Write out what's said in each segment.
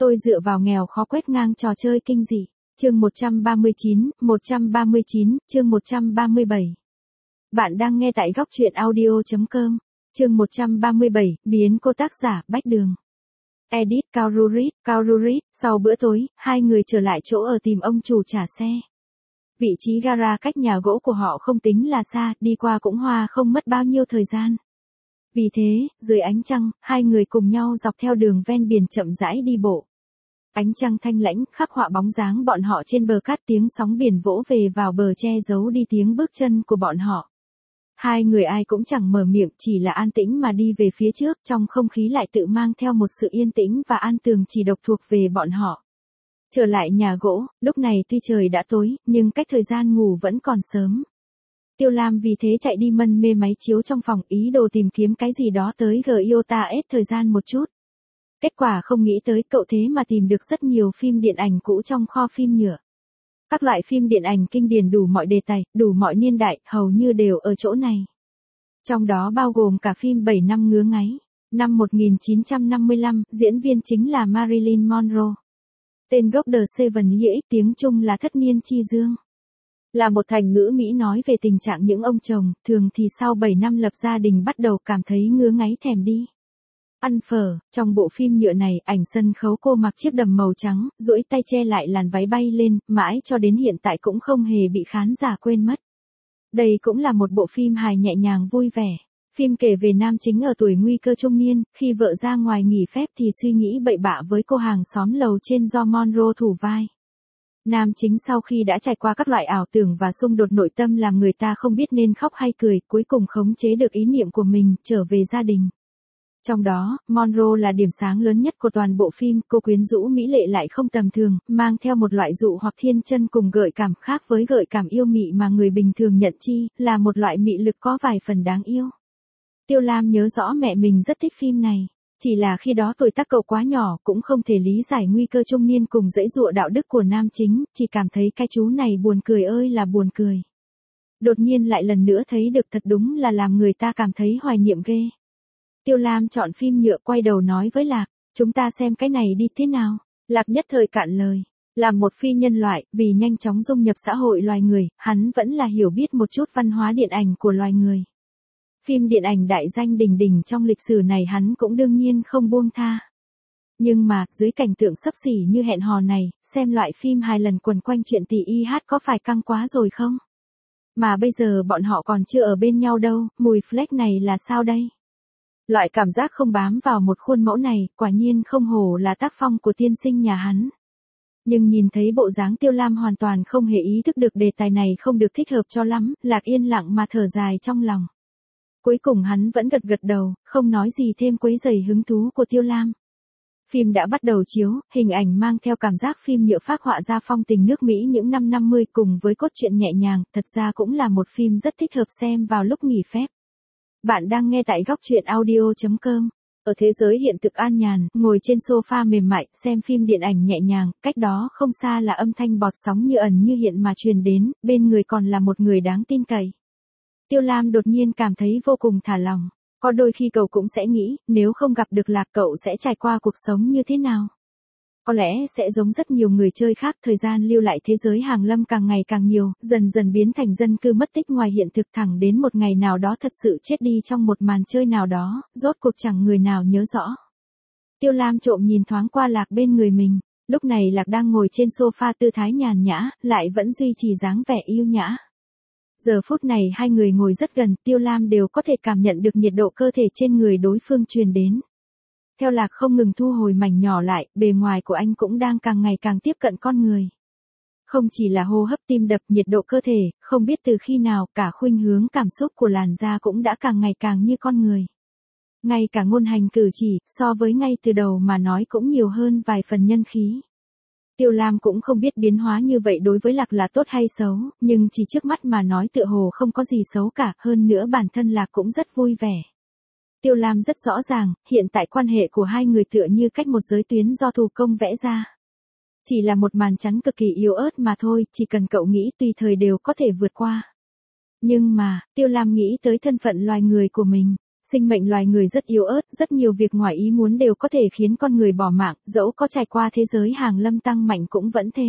Tôi dựa vào nghèo khó quét ngang trò chơi kinh dị. Chương 139, chương 137. Bạn đang nghe tại góc truyện audio.com. Chương 137, biến cô tác giả Bách Đường. Edit Kaururit, sau bữa tối, hai người trở lại chỗ ở tìm ông chủ trả xe. Vị trí gara cách nhà gỗ của họ không tính là xa, đi qua cũng hoa không mất bao nhiêu thời gian. Vì thế, dưới ánh trăng, hai người cùng nhau dọc theo đường ven biển chậm rãi đi bộ. Ánh trăng thanh lãnh khắc họa bóng dáng bọn họ trên bờ cát, tiếng sóng biển vỗ về vào bờ che giấu đi tiếng bước chân của bọn họ. Hai người ai cũng chẳng mở miệng, chỉ là an tĩnh mà đi về phía trước, trong không khí lại tự mang theo một sự yên tĩnh và an tường chỉ độc thuộc về bọn họ. Trở lại nhà gỗ, lúc này tuy trời đã tối, nhưng cách thời gian ngủ vẫn còn sớm. Tiêu Lam vì thế chạy đi mân mê máy chiếu trong phòng, ý đồ tìm kiếm cái gì đó tới Giota S thời gian một chút. Kết quả không nghĩ tới cậu thế mà tìm được rất nhiều phim điện ảnh cũ trong kho phim nhựa. Các loại phim điện ảnh kinh điển đủ mọi đề tài, đủ mọi niên đại, hầu như đều ở chỗ này. Trong đó bao gồm cả phim 7 năm ngứa ngáy. Năm 1955, diễn viên chính là Marilyn Monroe. Tên gốc The Seven Years, tiếng Trung là Thất Niên Chi Dương. Là một thành ngữ Mỹ nói về tình trạng những ông chồng, thường thì sau 7 năm lập gia đình bắt đầu cảm thấy ngứa ngáy thèm đi ăn phở. Trong bộ phim nhựa này, ảnh sân khấu cô mặc chiếc đầm màu trắng, duỗi tay che lại làn váy bay lên, mãi cho đến hiện tại cũng không hề bị khán giả quên mất. Đây cũng là một bộ phim hài nhẹ nhàng vui vẻ. Phim kể về nam chính ở tuổi nguy cơ trung niên, khi vợ ra ngoài nghỉ phép thì suy nghĩ bậy bạ với cô hàng xóm lầu trên do Monroe thủ vai. Nam chính sau khi đã trải qua các loại ảo tưởng và xung đột nội tâm làm người ta không biết nên khóc hay cười, cuối cùng khống chế được ý niệm của mình, trở về gia đình. Trong đó, Monroe là điểm sáng lớn nhất của toàn bộ phim, cô quyến rũ mỹ lệ lại không tầm thường, mang theo một loại dụ hoặc thiên chân cùng gợi cảm khác với gợi cảm yêu mị mà người bình thường nhận chi, là một loại mị lực có vài phần đáng yêu. Tiêu Lam nhớ rõ mẹ mình rất thích phim này. Chỉ là khi đó tuổi tác cậu quá nhỏ, cũng không thể lý giải nguy cơ trung niên cùng dãy dụa đạo đức của nam chính, chỉ cảm thấy cái chú này buồn cười ơi là buồn cười. Đột nhiên lại lần nữa thấy được, thật đúng là làm người ta cảm thấy hoài niệm ghê. Tiêu Lam chọn phim nhựa, quay đầu nói với Lạc, chúng ta xem cái này đi thế nào. Lạc nhất thời cạn lời. Là một phi nhân loại, vì nhanh chóng dung nhập xã hội loài người, hắn vẫn là hiểu biết một chút văn hóa điện ảnh của loài người. Phim điện ảnh đại danh đỉnh đỉnh trong lịch sử này hắn cũng đương nhiên không buông tha. Nhưng mà, dưới cảnh tượng xấp xỉ như hẹn hò này, xem loại phim 2 lần quần quanh chuyện tỷ y hát có phải căng quá rồi không? Mà bây giờ bọn họ còn chưa ở bên nhau đâu, mùi flex này là sao đây? Loại cảm giác không bám vào một khuôn mẫu này, quả nhiên không hổ là tác phong của tiên sinh nhà hắn. Nhưng nhìn thấy bộ dáng Tiêu Lam hoàn toàn không hề ý thức được đề tài này không được thích hợp cho lắm, Lạc yên lặng mà thở dài trong lòng. Cuối cùng hắn vẫn gật đầu, không nói gì thêm quấy rầy hứng thú của Tiêu Lam. Phim đã bắt đầu chiếu, hình ảnh mang theo cảm giác phim nhựa phác họa ra phong tình nước Mỹ những năm 50 cùng với cốt truyện nhẹ nhàng, thật ra cũng là một phim rất thích hợp xem vào lúc nghỉ phép. Bạn đang nghe tại góc truyện audio.com. Ở thế giới hiện thực an nhàn, ngồi trên sofa mềm mại, xem phim điện ảnh nhẹ nhàng, cách đó không xa là âm thanh bọt sóng như ẩn như hiện mà truyền đến, bên người còn là một người đáng tin cậy. Tiêu Lam đột nhiên cảm thấy vô cùng thả lòng. Có đôi khi cậu cũng sẽ nghĩ, nếu không gặp được Lạc cậu sẽ trải qua cuộc sống như thế nào? Có lẽ sẽ giống rất nhiều người chơi khác, thời gian lưu lại thế giới hàng lâm càng ngày càng nhiều, dần dần biến thành dân cư mất tích ngoài hiện thực, thẳng đến một ngày nào đó thật sự chết đi trong một màn chơi nào đó, rốt cuộc chẳng người nào nhớ rõ. Tiêu Lam trộm nhìn thoáng qua Lạc bên người mình, lúc này Lạc đang ngồi trên sofa tư thái nhàn nhã, lại vẫn duy trì dáng vẻ yêu nhã. Giờ phút này hai người ngồi rất gần, Tiêu Lam đều có thể cảm nhận được nhiệt độ cơ thể trên người đối phương truyền đến. Theo Lạc không ngừng thu hồi mảnh nhỏ lại, bề ngoài của anh cũng đang càng ngày càng tiếp cận con người. Không chỉ là hô hấp, tim đập, nhiệt độ cơ thể, không biết từ khi nào, cả khuynh hướng cảm xúc của làn da cũng đã càng ngày càng như con người. Ngay cả ngôn hành cử chỉ, so với ngay từ đầu mà nói cũng nhiều hơn vài phần nhân khí. Tiêu Lam cũng không biết biến hóa như vậy đối với Lạc là tốt hay xấu, nhưng chỉ trước mắt mà nói tựa hồ không có gì xấu cả, hơn nữa bản thân Lạc cũng rất vui vẻ. Tiêu Lam rất rõ ràng, hiện tại quan hệ của hai người tựa như cách một giới tuyến do thủ công vẽ ra. Chỉ là một màn chắn cực kỳ yếu ớt mà thôi, chỉ cần cậu nghĩ tùy thời đều có thể vượt qua. Nhưng mà, Tiêu Lam nghĩ tới thân phận loài người của mình, Sinh mệnh loài người rất yếu ớt, rất nhiều việc ngoài ý muốn đều có thể khiến con người bỏ mạng, dẫu có trải qua thế giới hàng lâm tăng mạnh cũng vẫn thế.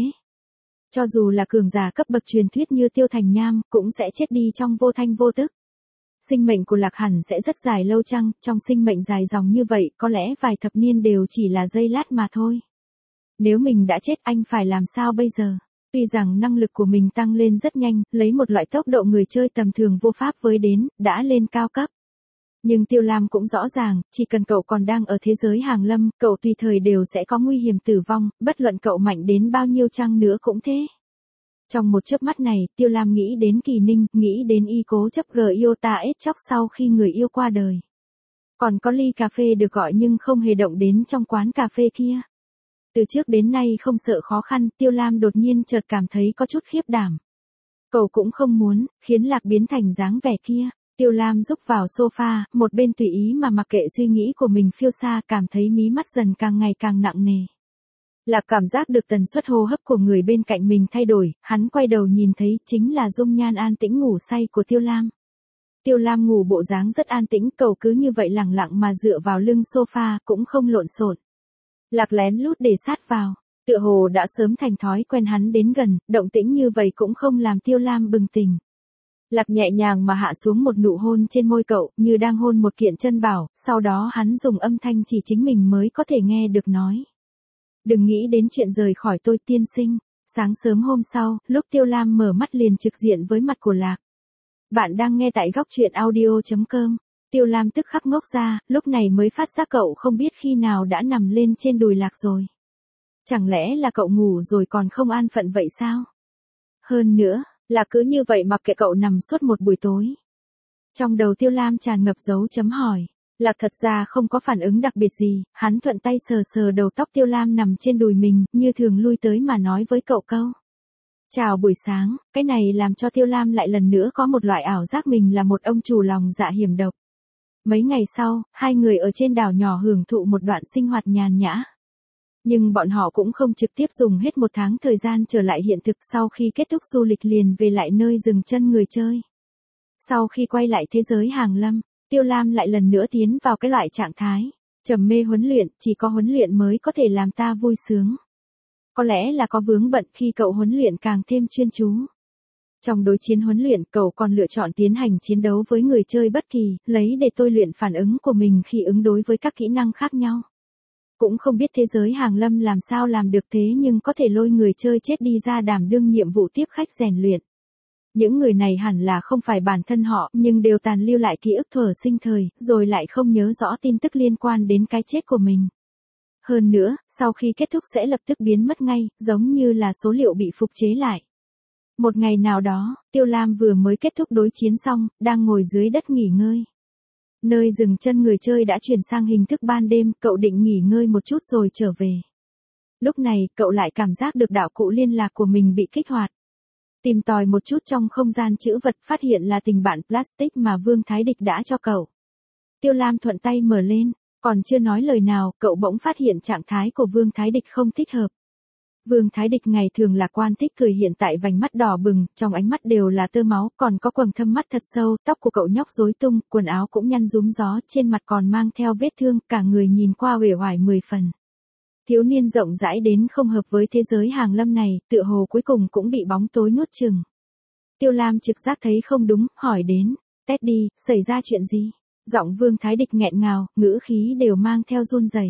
Cho dù là cường giả cấp bậc truyền thuyết như Tiêu Thành Nham, cũng sẽ chết đi trong vô thanh vô tức. Sinh mệnh của Lạc hẳn sẽ rất dài lâu chăng, trong sinh mệnh dài dòng như vậy, có lẽ vài thập niên đều chỉ là giây lát mà thôi. Nếu mình đã chết anh phải làm sao bây giờ? Tuy rằng năng lực của mình tăng lên rất nhanh, lấy một loại tốc độ người chơi tầm thường vô pháp với đến, đã lên cao cấp. Nhưng Tiêu Lam cũng rõ ràng, chỉ cần cậu còn đang ở thế giới hàng lâm, cậu tùy thời đều sẽ có nguy hiểm tử vong, bất luận cậu mạnh đến bao nhiêu chăng nữa cũng thế. Trong một chớp mắt này, Tiêu Lam nghĩ đến Kỳ Ninh, nghĩ đến y cố chấp Giota Chóc sau khi người yêu qua đời. Còn có ly cà phê được gọi nhưng không hề động đến trong quán cà phê kia. Từ trước đến nay không sợ khó khăn, Tiêu Lam đột nhiên chợt cảm thấy có chút khiếp đảm. Cậu cũng không muốn, khiến Lạc biến thành dáng vẻ kia. Tiêu Lam rúc vào sofa, một bên tùy ý mà mặc kệ suy nghĩ của mình phiêu xa, cảm thấy mí mắt dần càng ngày càng nặng nề. Lạc cảm giác được tần suất hô hấp của người bên cạnh mình thay đổi, hắn quay đầu nhìn thấy chính là dung nhan an tĩnh ngủ say của Tiêu Lam. Tiêu Lam ngủ bộ dáng rất an tĩnh, cậu cứ như vậy lẳng lặng mà dựa vào lưng sofa, cũng không lộn xộn. Lạc lén lút để sát vào, tựa hồ đã sớm thành thói quen hắn đến gần, động tĩnh như vậy cũng không làm Tiêu Lam bừng tỉnh. Lạc nhẹ nhàng mà hạ xuống một nụ hôn trên môi cậu, như đang hôn một kiện chân bảo, sau đó hắn dùng âm thanh chỉ chính mình mới có thể nghe được nói. Đừng nghĩ đến chuyện rời khỏi tôi tiên sinh. Sáng sớm hôm sau, lúc Tiêu Lam mở mắt liền trực diện với mặt của Lạc. Bạn đang nghe tại góc truyện audio.com. Tiêu Lam tức khắc ngốc ra, lúc này mới phát giác cậu không biết khi nào đã nằm lên trên đùi Lạc rồi. Chẳng lẽ là cậu ngủ rồi còn không an phận vậy sao? Hơn nữa, là cứ như vậy mặc kệ cậu nằm suốt một buổi tối. Trong đầu Tiêu Lam tràn ngập dấu chấm hỏi. Lạc thật ra không có phản ứng đặc biệt gì, hắn thuận tay sờ sờ đầu tóc Tiêu Lam nằm trên đùi mình, như thường lui tới mà nói với cậu câu. Chào buổi sáng, cái này làm cho Tiêu Lam lại lần nữa có một loại ảo giác mình là một ông chủ lòng dạ hiểm độc. Mấy ngày sau, hai người ở trên đảo nhỏ hưởng thụ một đoạn sinh hoạt nhàn nhã. Nhưng bọn họ cũng không trực tiếp dùng hết một tháng thời gian trở lại hiện thực, sau khi kết thúc du lịch liền về lại nơi dừng chân người chơi. Sau khi quay lại thế giới hàng lâm, Tiêu Lam lại lần nữa tiến vào cái loại trạng thái trầm mê huấn luyện, chỉ có huấn luyện mới có thể làm ta vui sướng. Có lẽ là có vướng bận khi cậu huấn luyện càng thêm chuyên chú. Trong đối chiến huấn luyện, cậu còn lựa chọn tiến hành chiến đấu với người chơi bất kỳ, lấy để tôi luyện phản ứng của mình khi ứng đối với các kỹ năng khác nhau. Cũng không biết thế giới hàng lâm làm sao làm được thế, nhưng có thể lôi người chơi chết đi ra đảm đương nhiệm vụ tiếp khách rèn luyện. Những người này hẳn là không phải bản thân họ, nhưng đều tàn lưu lại ký ức thuở sinh thời, rồi lại không nhớ rõ tin tức liên quan đến cái chết của mình. Hơn nữa, sau khi kết thúc sẽ lập tức biến mất ngay, giống như là số liệu bị phục chế lại. Một ngày nào đó, Tiêu Lam vừa mới kết thúc đối chiến xong, đang ngồi dưới đất nghỉ ngơi. Nơi dừng chân người chơi đã chuyển sang hình thức ban đêm, cậu định nghỉ ngơi một chút rồi trở về. Lúc này, cậu lại cảm giác được đạo cụ liên lạc của mình bị kích hoạt. Tìm tòi một chút trong không gian trữ vật, phát hiện là tình bạn plastic mà Vương Thái Địch đã cho cậu. Tiêu Lam thuận tay mở lên, còn chưa nói lời nào, cậu bỗng phát hiện trạng thái của Vương Thái Địch không thích hợp. Vương Thái Địch ngày thường lạc quan thích cười, hiện tại vành mắt đỏ bừng, trong ánh mắt đều là tơ máu, còn có quầng thâm mắt thật sâu, tóc của cậu nhóc rối tung, quần áo cũng nhăn rúm gió, trên mặt còn mang theo vết thương, cả người nhìn qua uể oải 10 phần. Thiếu niên rộng rãi đến không hợp với thế giới hàng lâm này, tựa hồ cuối cùng cũng bị bóng tối nuốt chửng. Tiêu Lam trực giác thấy không đúng, hỏi đến, Teddy, xảy ra chuyện gì? Giọng Vương Thái Địch nghẹn ngào, ngữ khí đều mang theo run rẩy.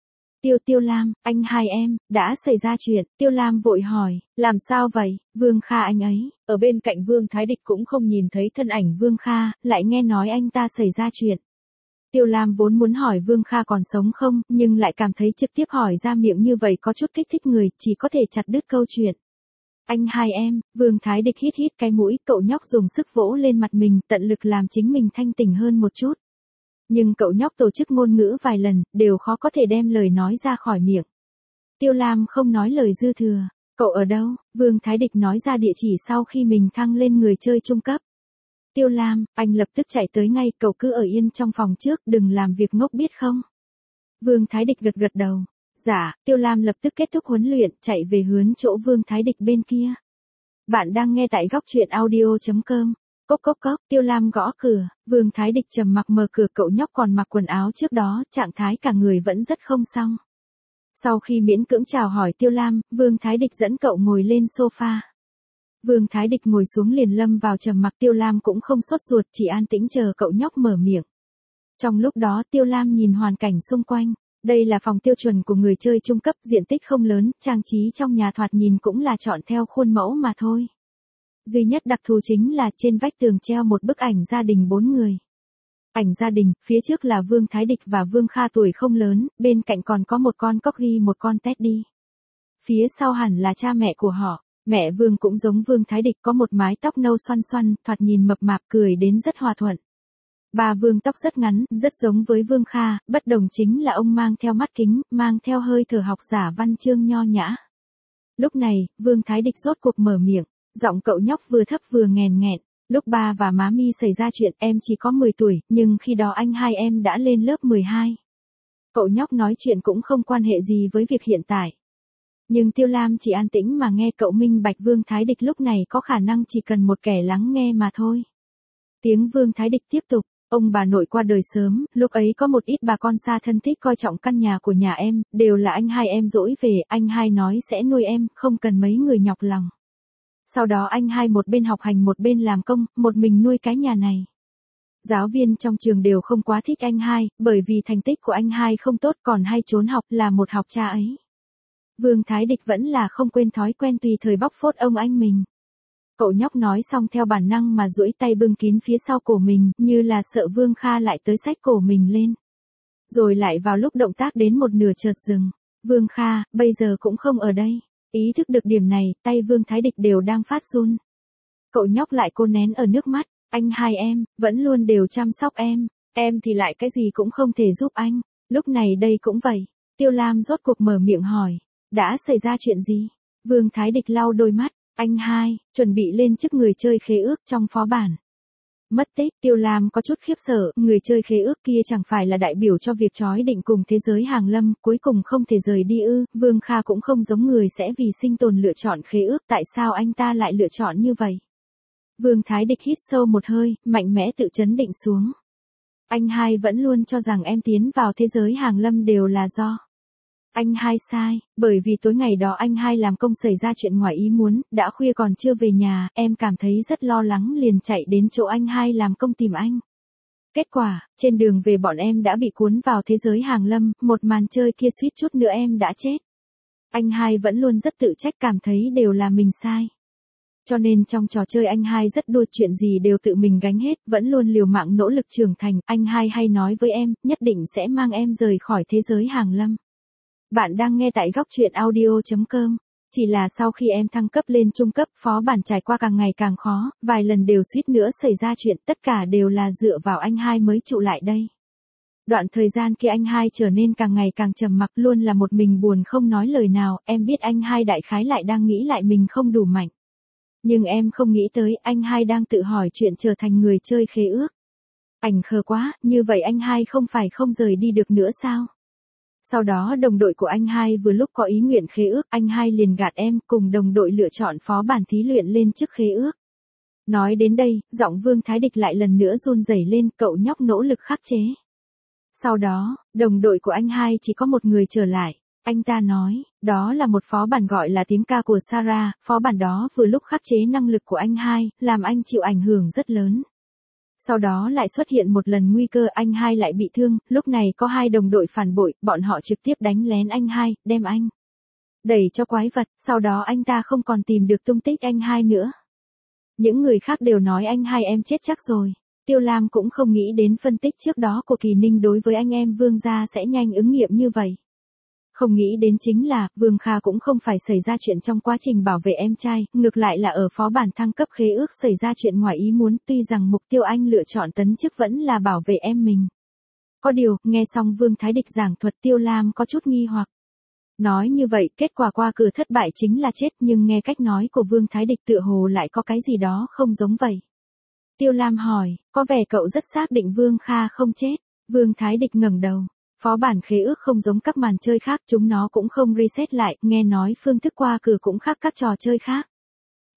Tiêu Lam, anh hai em, đã xảy ra chuyện. Tiêu Lam vội hỏi, làm sao vậy? Vương Kha anh ấy, ở bên cạnh Vương Thái Địch cũng không nhìn thấy thân ảnh Vương Kha, lại nghe nói anh ta xảy ra chuyện. Tiêu Lam vốn muốn hỏi Vương Kha còn sống không, nhưng lại cảm thấy trực tiếp hỏi ra miệng như vậy có chút kích thích người, chỉ có thể chặt đứt câu chuyện. Anh hai em, Vương Thái Địch hít hít cái mũi, cậu nhóc dùng sức vỗ lên mặt mình, tận lực làm chính mình thanh tỉnh hơn một chút. Nhưng cậu nhóc tổ chức ngôn ngữ vài lần, đều khó có thể đem lời nói ra khỏi miệng. Tiêu Lam không nói lời dư thừa. Cậu ở đâu? Vương Thái Địch nói ra địa chỉ sau khi mình thăng lên người chơi trung cấp. Tiêu Lam, anh lập tức chạy tới ngay, cậu cứ ở yên trong phòng trước, đừng làm việc ngốc biết không? Vương Thái Địch gật gật đầu. Dạ, Tiêu Lam lập tức kết thúc huấn luyện, chạy về hướng chỗ Vương Thái Địch bên kia. Bạn đang nghe tại góc truyện audio.com. Cốc cốc cốc, Tiêu Lam gõ cửa, Vương Thái Địch trầm mặc mở cửa, cậu nhóc còn mặc quần áo trước đó, trạng thái cả người vẫn rất không xong. Sau khi miễn cưỡng chào hỏi Tiêu Lam, Vương Thái Địch dẫn cậu ngồi lên sofa. Vương Thái Địch ngồi xuống liền lâm vào trầm mặc, Tiêu Lam cũng không sốt ruột, chỉ an tĩnh chờ cậu nhóc mở miệng. Trong lúc đó Tiêu Lam nhìn hoàn cảnh xung quanh. Đây là phòng tiêu chuẩn của người chơi trung cấp, diện tích không lớn, trang trí trong nhà thoạt nhìn cũng là chọn theo khuôn mẫu mà thôi. Duy nhất đặc thù chính là trên vách tường treo một bức ảnh gia đình 4 người. Ảnh gia đình, phía trước là Vương Thái Địch và Vương Kha tuổi không lớn, bên cạnh còn có một con corgi một con teddy. Phía sau hẳn là cha mẹ của họ. Mẹ Vương cũng giống Vương Thái Địch, có một mái tóc nâu xoăn xoăn, thoạt nhìn mập mạp, cười đến rất hòa thuận. Ba Vương tóc rất ngắn, rất giống với Vương Kha, bất đồng chính là ông mang theo mắt kính, mang theo hơi thở học giả văn chương nho nhã. Lúc này, Vương Thái Địch rốt cuộc mở miệng, giọng cậu nhóc vừa thấp vừa nghèn nghẹn. Lúc ba và má mi xảy ra chuyện em chỉ có 10 tuổi, nhưng khi đó anh hai em đã lên lớp 12. Cậu nhóc nói chuyện cũng không quan hệ gì với việc hiện tại. Nhưng Tiêu Lam chỉ an tĩnh mà nghe, cậu minh bạch Vương Thái Địch lúc này có khả năng chỉ cần một kẻ lắng nghe mà thôi. Tiếng Vương Thái Địch tiếp tục. Ông bà nội qua đời sớm, lúc ấy có một ít bà con xa thân thích coi trọng căn nhà của nhà em, đều là anh hai em dỗi về, anh hai nói sẽ nuôi em, không cần mấy người nhọc lòng. Sau đó anh hai một bên học hành một bên làm công, một mình nuôi cái nhà này. Giáo viên trong trường đều không quá thích anh hai, bởi vì thành tích của anh hai không tốt còn hay trốn học, là một học cha ấy. Vương Thái Địch vẫn là không quên thói quen tùy thời bóc phốt ông anh mình. Cậu nhóc nói xong theo bản năng mà duỗi tay bưng kín phía sau cổ mình, như là sợ Vương Kha lại tới xách cổ mình lên. Rồi lại vào lúc động tác đến một nửa chợt dừng. Vương Kha, bây giờ cũng không ở đây. Ý thức được điểm này, tay Vương Thái Địch đều đang phát run. Cậu nhóc lại cố nén ở nước mắt, anh hai em, vẫn luôn đều chăm sóc em thì lại cái gì cũng không thể giúp anh. Lúc này đây cũng vậy. Tiêu Lam rốt cuộc mở miệng hỏi, đã xảy ra chuyện gì? Vương Thái Địch lau đôi mắt. Anh hai, chuẩn bị lên chức người chơi khế ước trong phó bản. Mất tích, Tiêu Lam có chút khiếp sợ, người chơi khế ước kia chẳng phải là đại biểu cho việc trói định cùng thế giới hàng lâm, cuối cùng không thể rời đi ư? Vương Kha cũng không giống người sẽ vì sinh tồn lựa chọn khế ước, tại sao anh ta lại lựa chọn như vậy? Vương Thái Địch hít sâu một hơi, mạnh mẽ tự chấn định xuống. Anh hai vẫn luôn cho rằng em tiến vào thế giới hàng lâm đều là do anh hai sai, bởi vì tối ngày đó anh hai làm công xảy ra chuyện ngoài ý muốn, đã khuya còn chưa về nhà, em cảm thấy rất lo lắng liền chạy đến chỗ anh hai làm công tìm anh. Kết quả, trên đường về bọn em đã bị cuốn vào thế giới hàng lâm, một màn chơi kia suýt chút nữa em đã chết. Anh hai vẫn luôn rất tự trách, cảm thấy đều là mình sai. Cho nên trong trò chơi anh hai rất đua, chuyện gì đều tự mình gánh hết, vẫn luôn liều mạng nỗ lực trưởng thành, anh hai hay nói với em, nhất định sẽ mang em rời khỏi thế giới hàng lâm. Bạn đang nghe tại góc truyện audio.com. Chỉ là sau khi em thăng cấp lên trung cấp, phó bản trải qua càng ngày càng khó, vài lần đều suýt nữa xảy ra chuyện, tất cả đều là dựa vào anh hai mới trụ lại đây. Đoạn thời gian kia anh hai trở nên càng ngày càng trầm mặc, luôn là một mình buồn không nói lời nào, em biết anh hai đại khái lại đang nghĩ lại mình không đủ mạnh. Nhưng em không nghĩ tới, anh hai đang tự hỏi chuyện trở thành người chơi khế ước. Ảnh khờ quá, như vậy anh hai không phải không rời đi được nữa sao? Sau đó đồng đội của anh hai vừa lúc có ý nguyện khế ước, anh hai liền gạt em, cùng đồng đội lựa chọn phó bản thí luyện lên chức khế ước. Nói đến đây, giọng Vương Thái Địch lại lần nữa run rẩy lên, cậu nhóc nỗ lực khắc chế. Sau đó, đồng đội của anh hai chỉ có một người trở lại. Anh ta nói, đó là một phó bản gọi là tiếng ca của Sarah, phó bản đó vừa lúc khắc chế năng lực của anh hai, làm anh chịu ảnh hưởng rất lớn. Sau đó lại xuất hiện một lần nguy cơ, anh hai lại bị thương, lúc này có hai đồng đội phản bội, bọn họ trực tiếp đánh lén anh hai, đem anh đẩy cho quái vật, sau đó anh ta không còn tìm được tung tích anh hai nữa. Những người khác đều nói anh hai em chết chắc rồi. Tiêu Lam cũng không nghĩ đến phân tích trước đó của Kỳ Ninh đối với anh em Vương gia sẽ nhanh ứng nghiệm như vậy. Không nghĩ đến chính là, Vương Kha cũng không phải xảy ra chuyện trong quá trình bảo vệ em trai, ngược lại là ở phó bản thăng cấp khế ước xảy ra chuyện ngoài ý muốn, tuy rằng mục tiêu anh lựa chọn tấn chức vẫn là bảo vệ em mình. Có điều, nghe xong Vương Thái Địch giảng thuật, Tiêu Lam có chút nghi hoặc. Nói như vậy, kết quả qua cửa thất bại chính là chết, nhưng nghe cách nói của Vương Thái Địch tựa hồ lại có cái gì đó không giống vậy. Tiêu Lam hỏi, có vẻ cậu rất xác định Vương Kha không chết. Vương Thái Địch ngẩng đầu. Phó bản khế ước không giống các màn chơi khác, chúng nó cũng không reset lại, nghe nói phương thức qua cửa cũng khác các trò chơi khác.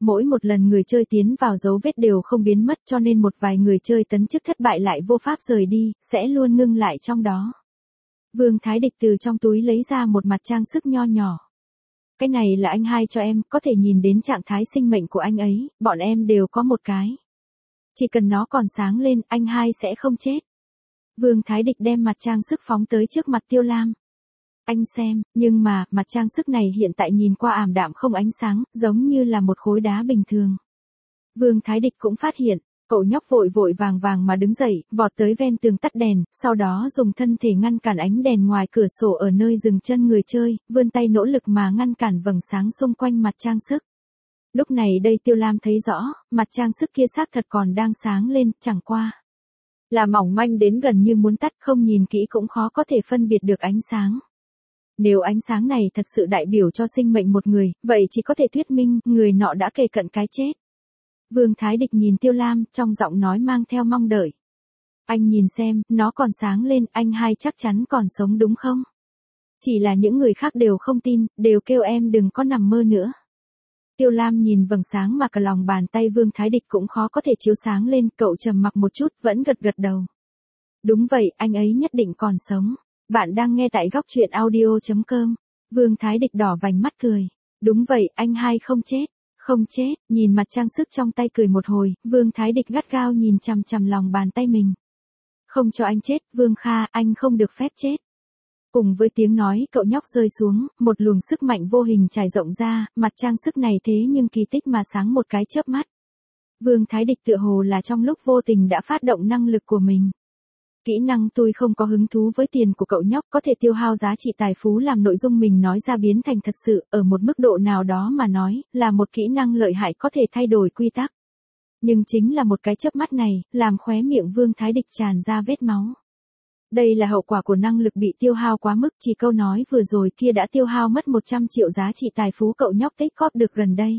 Mỗi một lần người chơi tiến vào dấu vết đều không biến mất cho nên một vài người chơi tấn chức thất bại lại vô pháp rời đi, sẽ luôn ngưng lại trong đó. Vương Thái Địch từ trong túi lấy ra một mặt trang sức nho nhỏ. Cái này là anh hai cho em, có thể nhìn đến trạng thái sinh mệnh của anh ấy, bọn em đều có một cái. Chỉ cần nó còn sáng lên, anh hai sẽ không chết. Vương Thái Địch đem mặt trang sức phóng tới trước mặt Tiêu Lam. Anh xem, nhưng mà, mặt trang sức này hiện tại nhìn qua ảm đạm không ánh sáng, giống như là một khối đá bình thường. Vương Thái Địch cũng phát hiện, cậu nhóc vội vội vàng vàng mà đứng dậy, vọt tới ven tường tắt đèn, sau đó dùng thân thể ngăn cản ánh đèn ngoài cửa sổ ở nơi dừng chân người chơi, vươn tay nỗ lực mà ngăn cản vầng sáng xung quanh mặt trang sức. Lúc này đây Tiêu Lam thấy rõ, mặt trang sức kia xác thật còn đang sáng lên, chẳng qua là mỏng manh đến gần như muốn tắt, không nhìn kỹ cũng khó có thể phân biệt được ánh sáng. Nếu ánh sáng này thật sự đại biểu cho sinh mệnh một người, vậy chỉ có thể thuyết minh, người nọ đã kề cận cái chết. Vương Thái Địch nhìn Tiêu Lam, trong giọng nói mang theo mong đợi. Anh nhìn xem, nó còn sáng lên, anh hai chắc chắn còn sống đúng không? Chỉ là những người khác đều không tin, đều kêu em đừng có nằm mơ nữa. Tiêu Lam nhìn vầng sáng mà cả lòng bàn tay Vương Thái Địch cũng khó có thể chiếu sáng lên, cậu trầm mặc một chút, vẫn gật gật đầu. Đúng vậy, anh ấy nhất định còn sống. Bạn đang nghe tại góc truyện audio.com. Vương Thái Địch đỏ vành mắt cười. Đúng vậy, anh hai không chết. Không chết, nhìn mặt trang sức trong tay cười một hồi, Vương Thái Địch gắt gao nhìn chằm chằm lòng bàn tay mình. Không cho anh chết, Vương Kha, anh không được phép chết. Cùng với tiếng nói cậu nhóc rơi xuống, một luồng sức mạnh vô hình trải rộng ra, mặt trang sức này thế nhưng kỳ tích mà sáng một cái chớp mắt. Vương Thái Địch tựa hồ là trong lúc vô tình đã phát động năng lực của mình. Kỹ năng tôi không có hứng thú với tiền của cậu nhóc, có thể tiêu hao giá trị tài phú làm nội dung mình nói ra biến thành thật sự, ở một mức độ nào đó mà nói, là một kỹ năng lợi hại có thể thay đổi quy tắc. Nhưng chính là một cái chớp mắt này, làm khóe miệng Vương Thái Địch tràn ra vết máu. Đây là hậu quả của năng lực bị tiêu hao quá mức, chỉ câu nói vừa rồi kia đã tiêu hao mất 100 triệu giá trị tài phú cậu nhóc tích góp được gần đây.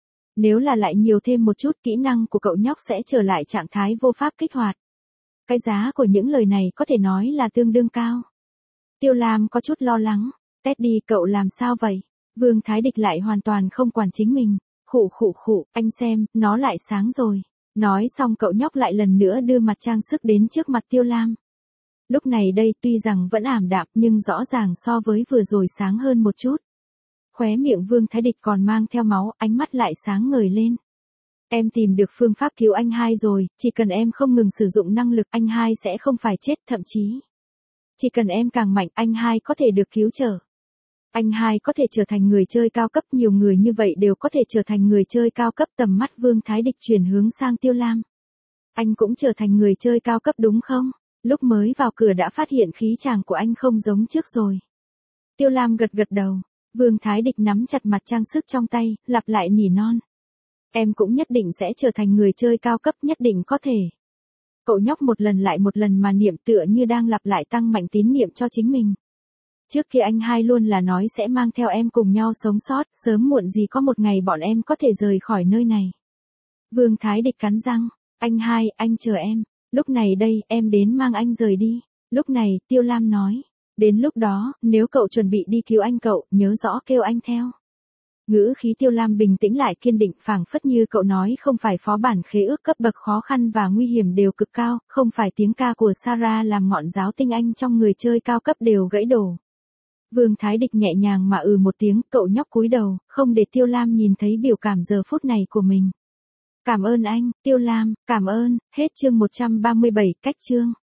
Nếu là lại nhiều thêm một chút, kỹ năng của cậu nhóc sẽ trở lại trạng thái vô pháp kích hoạt. Cái giá của những lời này có thể nói là tương đương cao. Tiêu Lam có chút lo lắng. Teddy, cậu làm sao vậy? Vương Thái Địch lại hoàn toàn không quản chính mình. Khụ, anh xem, nó lại sáng rồi. Nói xong cậu nhóc lại lần nữa đưa mặt trang sức đến trước mặt Tiêu Lam. Lúc này đây tuy rằng vẫn ảm đạm nhưng rõ ràng so với vừa rồi sáng hơn một chút. Khóe miệng Vương Thái Địch còn mang theo máu, ánh mắt lại sáng ngời lên. Em tìm được phương pháp cứu anh hai rồi, chỉ cần em không ngừng sử dụng năng lực anh hai sẽ không phải chết, thậm chí. Chỉ cần em càng mạnh anh hai có thể được cứu trở. Anh hai có thể trở thành người chơi cao cấp, nhiều người như vậy đều có thể trở thành người chơi cao cấp. Tầm mắt Vương Thái Địch chuyển hướng sang Tiêu Lam. Anh cũng trở thành người chơi cao cấp đúng không? Lúc mới vào cửa đã phát hiện khí chàng của anh không giống trước rồi. Tiêu Lam gật gật đầu. Vương Thái Địch nắm chặt mặt trang sức trong tay, lặp lại nỉ non. Em cũng nhất định sẽ trở thành người chơi cao cấp, nhất định có thể. Cậu nhóc một lần lại một lần mà niệm tựa như đang lặp lại tăng mạnh tín niệm cho chính mình. Trước kia anh hai luôn là nói sẽ mang theo em cùng nhau sống sót, sớm muộn gì có một ngày bọn em có thể rời khỏi nơi này. Vương Thái Địch cắn răng, anh hai, anh chờ em, lúc này đây em đến mang anh rời đi. Lúc này, Tiêu Lam nói, đến lúc đó, nếu cậu chuẩn bị đi cứu anh cậu, nhớ rõ kêu anh theo. Ngữ khí Tiêu Lam bình tĩnh lại kiên định, phảng phất như cậu nói không phải phó bản khế ước cấp bậc khó khăn và nguy hiểm đều cực cao, không phải tiếng ca của Sarah làm ngọn giáo tinh anh trong người chơi cao cấp đều gãy đổ. Vương Thái Địch nhẹ nhàng mà một tiếng, cậu nhóc cúi đầu, không để Tiêu Lam nhìn thấy biểu cảm giờ phút này của mình. Cảm ơn anh, Tiêu Lam, cảm ơn, hết chương 137, cách chương.